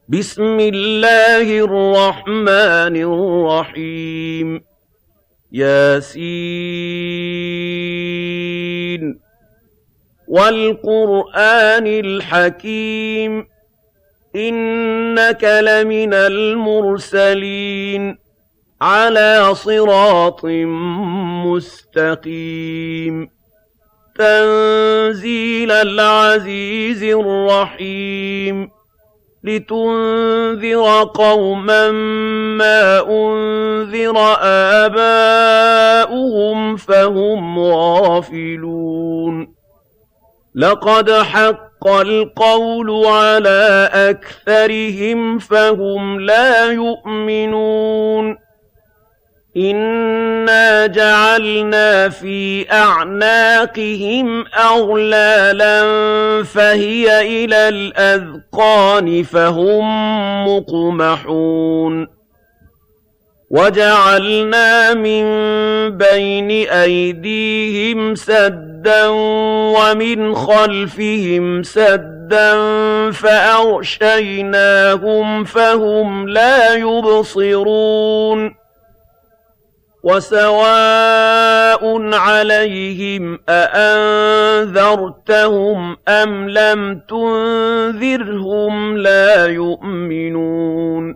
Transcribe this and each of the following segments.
بسم الله الرحمن الرحيم ياسين والقرآن الحكيم إنك لمن المرسلين على صراط مستقيم تنزيل العزيز الرحيم لتنذر قوما ما أنذر آباؤهم فهم غافلون لقد حق القول على أكثرهم فهم لا يؤمنون إنا جعلنا في أعناقهم أغلالا فهي إلى الأذقان فهم مقمحون وجعلنا من بين أيديهم سدا ومن خلفهم سدا فأغشيناهم فهم لا يبصرون وسواء عليهم أأنذرتهم أم لم تنذرهم لا يؤمنون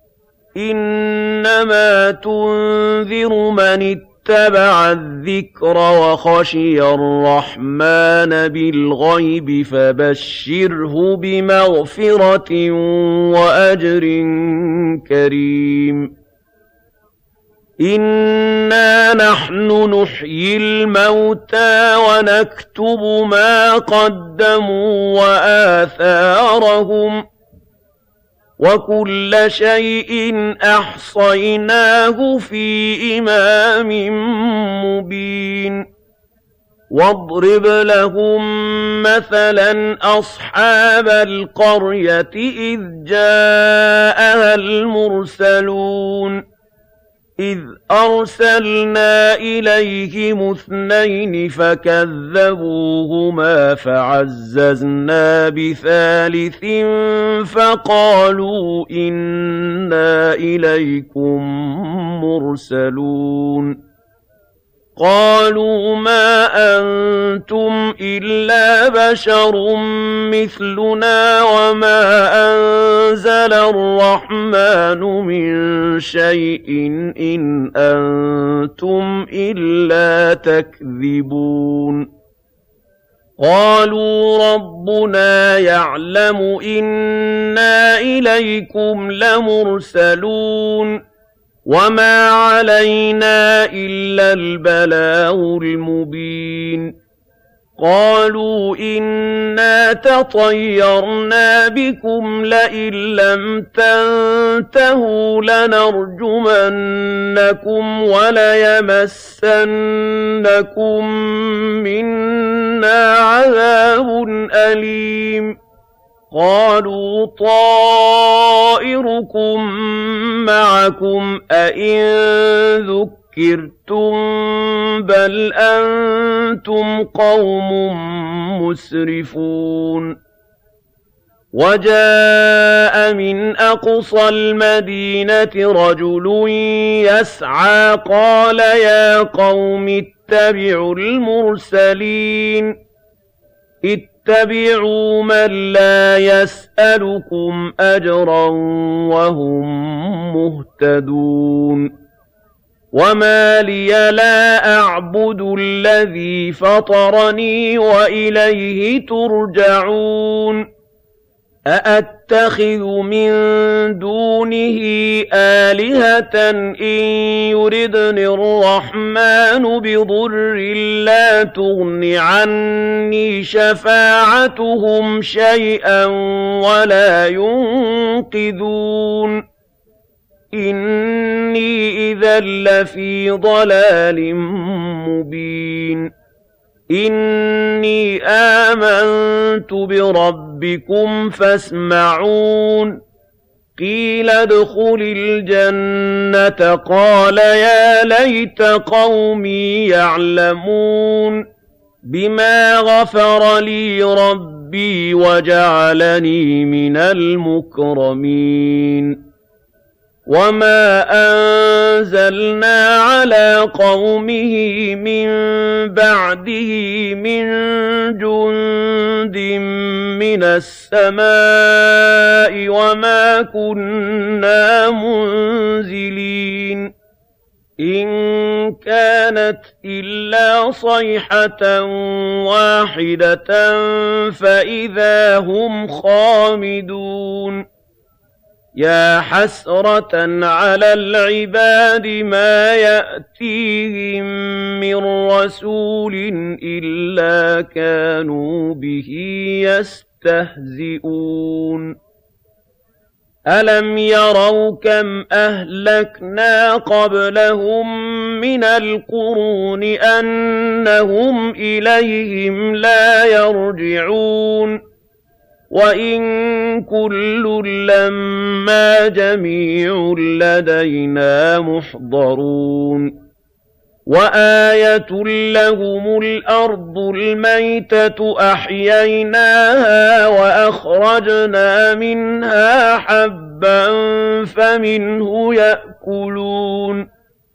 إنما تنذر من اتبع الذكر وخشي الرحمن بالغيب فبشره بمغفرة وأجر كريم إنا نحن نحيي الموتى ونكتب ما قدموا وآثارهم وكل شيء أحصيناه في إمام مبين واضرب لهم مثلا أصحاب القرية إذ جاءها المرسلون إذ أرسلنا إليهم اثنين فكذبوهما فعززنا بثالث فقالوا إنا إليكم مرسلون قالوا ما أنتم إلا بشر مثلنا وما أنزل الرحمن من شيء إن أنتم إلا تكذبون قالوا ربنا يعلم إنا إليكم لمرسلون وما علينا إلا البلاغ المبين قالوا إنا تطيرنا بكم لئن لم تنتهوا لنرجمنكم وليمسنكم منا عذاب أليم قالوا طائركم معكم أئن ذكرتم بل أنتم قوم مسرفون وجاء من أقصى المدينة رجل يسعى قال يا قوم اتبعوا المرسلين اتبعوا من لا يسألكم أجرا وهم مهتدون وما لي لا أعبد الذي فطرني وإليه ترجعون أأتخذ من دونه آلهة إن يردني الرحمن بضر لا تغن عني شفاعتهم شيئا ولا ينقذون إني إذا لفي ضلال مبين إني آمنت بربكم فاسمعون قيل ادخل الجنة قال يا ليت قومي يعلمون بِمَا غَفَرَ لِي رَبِّي وَجَعَلَنِي مِنَ الْمُكْرَمِينَ وَمَا أَنزَلْنَا عَلَىٰ قَوْمِهِ مِن بَعْدِهِ مِن جُندٍ مِّنَ السَّمَاءِ وَمَا كُنَّا مُنزِلِينَ إِن كَانَتْ إِلَّا صَيْحَةً وَاحِدَةً فَإِذَا هُمْ خَامِدُونَ يَا حَسْرَةً عَلَى الْعِبَادِ مَا يَأْتِيهِم مِّن رَّسُولٍ إِلَّا كَانُوا بِهِ يَسْتَهْزِئُونَ أَلَمْ يَرَوْا كَمْ أَهْلَكْنَا قَبْلَهُم مِّنَ الْقُرُونِ أَنَّهُمْ إِلَيْهِمْ لَا يَرْجِعُونَ وَإِن كُلٌّ لَّمَّا جَمِيعٌ لَّدَيْنَا مُحْضَرُونَ وَآيَةٌ لَّهُمُ الْأَرْضُ الْمَيْتَةُ أَحْيَيْنَاهَا وَأَخْرَجْنَا مِنْهَا حَبًّا فَمِنْهُ يَأْكُلُونَ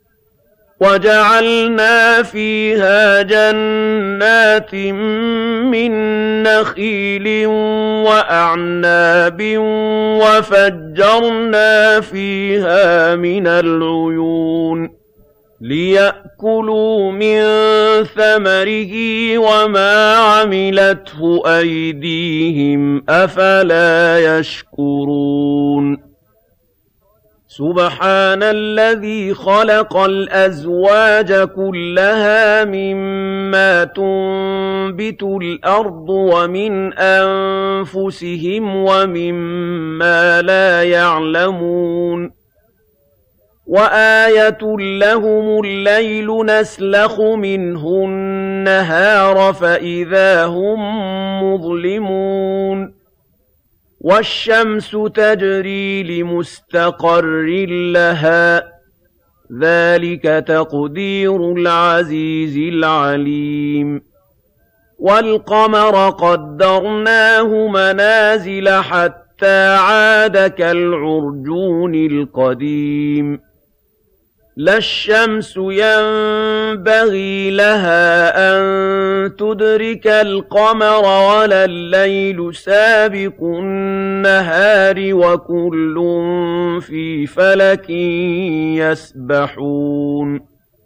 وَجَعَلْنَا فِيهَا جَنَّاتٍ مِّن نَّخِيلٍ وَأَعْنَابٍ وَفَجَّرْنَا فِيهَا مِنَ الْعُيُونِ لِيَأْكُلُوا مِن ثَمَرِهِ وَمَا عَمِلَتْهُ أَيْدِيهِمْ أَفَلَا يَشْكُرُونَ سُبْحَانَ الَّذِي خَلَقَ الْأَزْوَاجَ كُلَّهَا مِمَّا تُنبِتُ الْأَرْضُ وَمِنْ أَنفُسِهِمْ وَمِمَّا لَا يَعْلَمُونَ وَآيَةٌ لَّهُمُ اللَّيْلُ نَسْلَخُ مِنْهُ النَّهَارَ فَإِذَا هُم مُّظْلِمُونَ وَالشَّمْسُ تَجْرِي لِمُسْتَقَرٍّ لَّهَا ۚ ذَٰلِكَ تَقْدِيرُ الْعَزِيزِ الْعَلِيمِ وَالْقَمَرَ قَدَّرْنَاهُ مَنَازِلَ حَتَّىٰ عَادَ كَالْعُرْجُونِ الْقَدِيمِ لَا الشَّمْسُ يَنبَغِي لَهَا أَن تُدْرِكَ الْقَمَرَ وَلَا اللَّيْلُ سَابِقُ النَّهَارِ وَكُلٌّ فِي فَلَكٍ يَسْبَحُونَ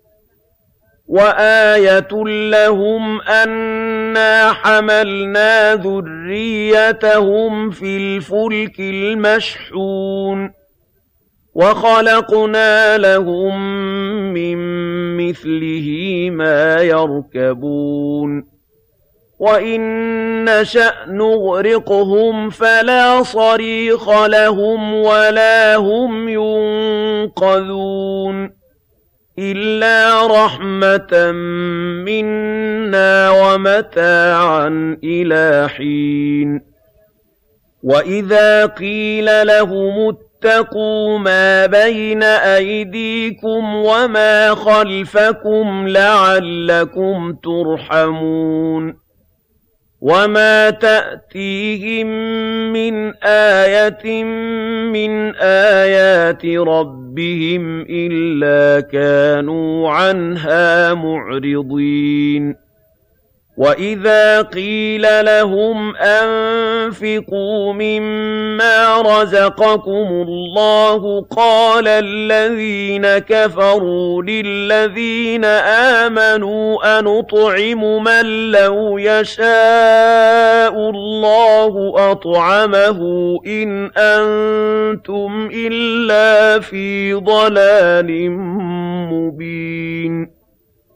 وَآيَةٌ لَّهُمْ أَنَّا حَمَلْنَا ذُرِّيَّتَهُمْ فِي الْفُلْكِ الْمَشْحُونِ وَخَلَقْنَا لَهُم مِّن مِّثْلِهِ مَا يَرْكَبُونَ وَإِن نَّشَأْ نُغْرِقْهُمْ فَلَا صَرِيخَ لَهُمْ وَلَا هُمْ يُنقَذُونَ إِلَّا رَحْمَةً مِّنَّا وَمَتَاعًا إِلَىٰ حِينٍ وَإِذَا قِيلَ لَهُمُ اتَّقُوا مَا بَيْنَ أَيْدِيكُمْ وَمَا خَلْفَكُمْ لَعَلَّكُمْ تُرْحَمُونَ وَمَا تَأْتِيهِم مِّنْ آيَةٍ مِّنْ آيَاتِ رَبِّهِمْ إِلَّا كَانُوا عَنْهَا مُعْرِضِينَ وَإِذَا قِيلَ لَهُمْ أَنفِقُوا مِمَّا رَزَقَكُمُ اللَّهُ قَالَ الَّذِينَ كَفَرُوا لِلَّذِينَ آمَنُوا أَنُطْعِمُ مَن لَّوْ يَشَاءُ اللَّهُ أَطْعَمَهُ إِنْ أَنتُمْ إِلَّا فِي ضَلَالٍ مُّبِينٍ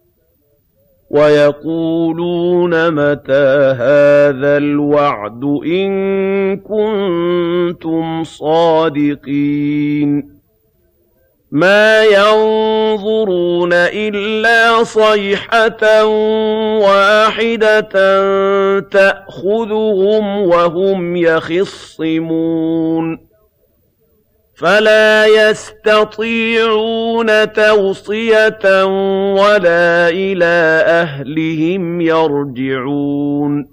وَيَقُولُونَ مَتَىٰ هَٰذَا الْوَعْدُ إِن كُنتُمْ صَادِقِينَ مَا يَنظُرُونَ إِلَّا صَيْحَةً وَاحِدَةً تَأْخُذُهُمْ وَهُمْ يَخِصِّمُونَ فلا يستطيعون توصية ولا إلى أهلهم يرجعون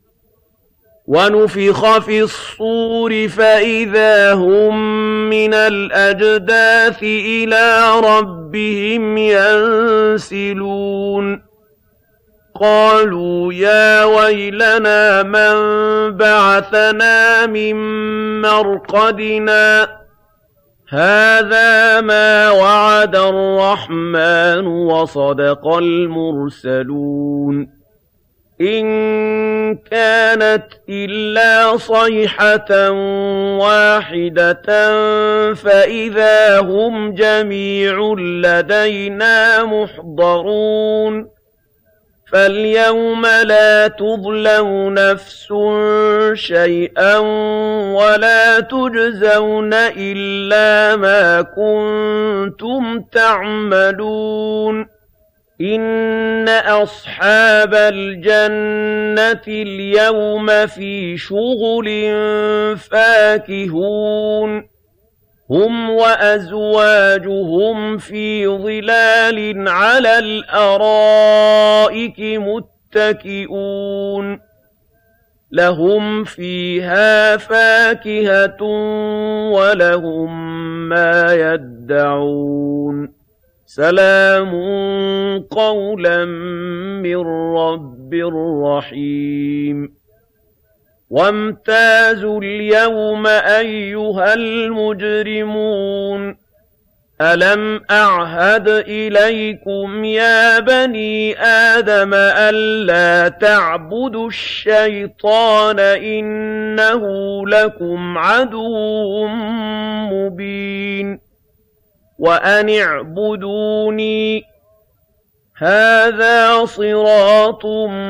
ونفخ في الصور فإذا هم من الأجداث إلى ربهم ينسلون قالوا يا ويلنا من بعثنا من مرقدنا هذا ما وعد الرحمن وصدق المرسلون إن كانت إلا صيحة واحدة فإذا هم جميع لدينا محضرون فاليوم لا تظلم نفس شيئا ولا تجزون إلا ما كنتم تعملون إن أصحاب الجنة اليوم في شغل فاكهون هم وأزواجهم في ظلال على الأرائك متكئون لهم فيها فاكهة ولهم ما يدعون سلام قولا من رب رحيم وامتازوا اليوم أيها المجرمون ألم أعهد إليكم يا بني آدم ألا تعبدوا الشيطان إنه لكم عدو مبين وأن اعبدوني هذا صراط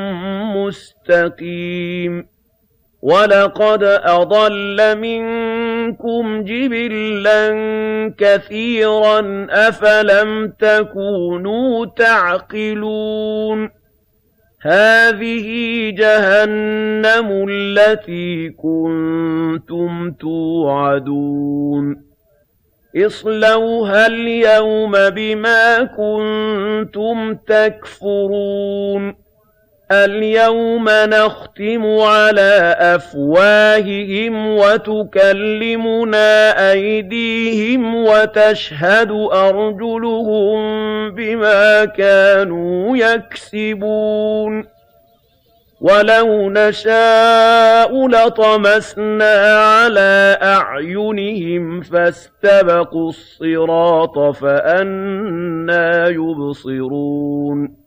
مستقيم وَلَقَدْ أَضَلَّ مِنكُمْ جِبِلًّا كَثِيرًا أَفَلَمْ تَكُونُوا تَعْقِلُونَ هَٰذِهِ جَهَنَّمُ الَّتِي كُنتُمْ تُوعَدُونَ اصْلَوْهَا الْيَوْمَ بِمَا كُنتُمْ تَكْفُرُونَ الْيَوْمَ نَخْتِمُ عَلَىٰ أَفْوَاهِهِمْ وَتُكَلِّمُنَا أَيْدِيهِمْ وَتَشْهَدُ أَرْجُلُهُم بِمَا كَانُوا يَكْسِبُونَ وَلَوْ نَشَاءُ لَطَمَسْنَا عَلَىٰ أَعْيُنِهِمْ فَاسْتَبَقُوا الصِّرَاطَ فَأَنَّىٰ يُبْصِرُونَ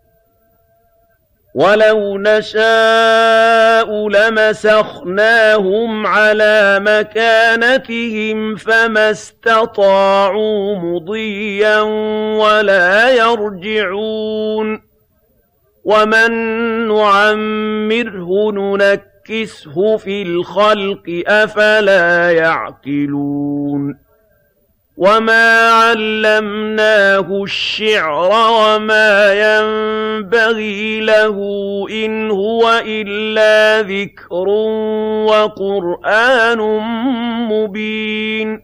وَلَوْ نَشَاءُ لَمَسَخْنَاهُمْ عَلَىٰ مَكَانَتِهِمْ فَمَا اسْتَطَاعُوا مُضِيًّا وَلَا يَرْجِعُونَ وَمَن نُّعَمِّرْهُ نُنَكِّسْهُ فِي الْخَلْقِ أَفَلَا يَعْقِلُونَ وَمَا عَلَّمْنَاهُ الشِّعْرَ وَمَا يَنبَغِي لَهُ إِنْ هُوَ إِلَّا ذِكْرٌ وَقُرْآنٌ مُّبِينٌ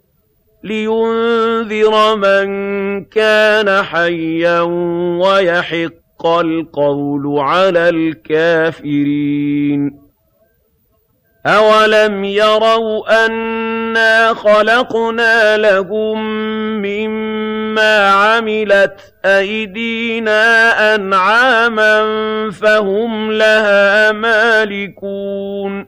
لِيُنذِرَ مَن كَانَ حَيًّا وَيَحِقَّ الْقَوْلُ عَلَى الْكَافِرِينَ أَوَلَمْ يَرَوْا أَنَّا خَلَقْنَا لَهُم مِّمَّا عَمِلَتْ أَيْدِينَا أَنْعَامًا فَهُمْ لَهَا مَالِكُونَ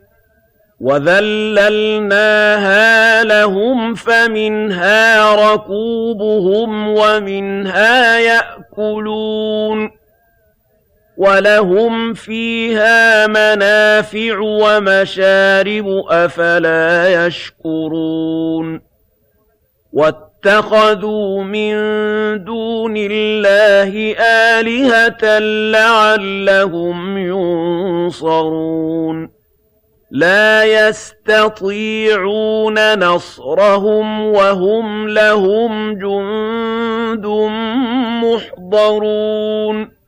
وَذَلَّلْنَاهَا لَهُمْ فَمِنْهَا رَكُوبُهُمْ وَمِنْهَا يَأْكُلُونَ وَلَهُمْ فِيهَا مَنَافِعُ وَمَشَارِبُ أَفَلَا يَشْكُرُونَ وَاتَّخَذُوا مِن دُونِ اللَّهِ آلِهَةً لَّعَلَّهُمْ يُنصَرُونَ لَا يَسْتَطِيعُونَ نَصْرَهُمْ وَهُمْ لَهُمْ جُندٌ مُّحْضَرُونَ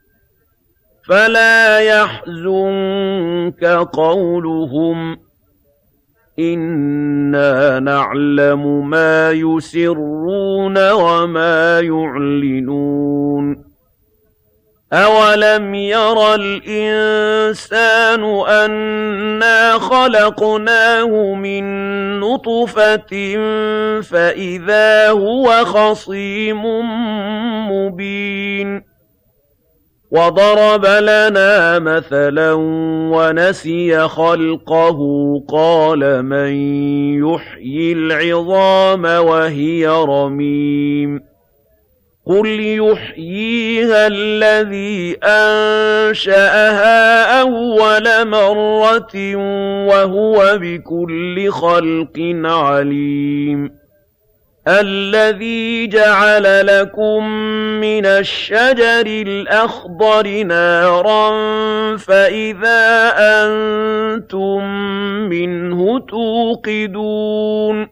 فَلَا يَحْزُنكَ قَوْلُهُمْ إِنَّا نَعْلَمُ مَا يُسِرُّونَ وَمَا يُعْلِنُونَ أَوَلَمْ يَرَ الْإِنسَانُ أَنَّا خَلَقْنَاهُ مِن نُّطْفَةٍ فَإِذَا هُوَ خَصِيمٌ مُّبِينٌ وَضَرَبَ لَنَا مَثَلًا وَنَسِيَ خَلْقَهُ قَالَ مَن يُحْيِي الْعِظَامَ وَهِيَ رَمِيمٌ قُلْ يُحْيِيهَا الَّذِي أَنشَأَهَا أَوَّلَ مَرَّةٍ وَهُوَ بِكُلِّ خَلْقٍ عَلِيمٌ الَّذِي جَعَلَ لَكُم مِّنَ الشَّجَرِ الْأَخْضَرِ نَارًا فَإِذَا أَنتُم مِّنْهُ تُوقِدُونَ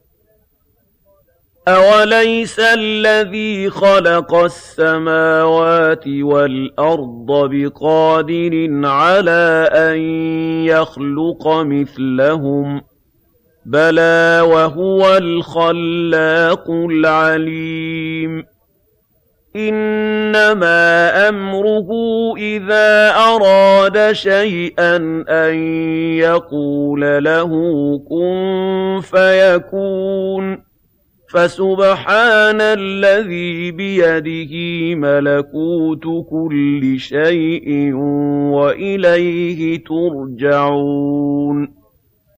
أَوَلَيْسَ الَّذِي خَلَقَ السَّمَاوَاتِ وَالْأَرْضَ بِقَادِرٍ عَلَىٰ أَن يَخْلُقَ مِثْلَهُم ۚ بَلَىٰ وَهُوَ الْخَلَّاقُ الْعَلِيمُ إِنَّمَا أَمْرُهُ إِذَا أَرَادَ شَيْئًا أَن يَقُولَ لَهُ كُن فَيَكُونُ فَسُبْحَانَ الَّذِي بِيَدِهِ مَلَكُوتُ كُلِّ شَيْءٍ وَإِلَيْهِ تُرْجَعُونَ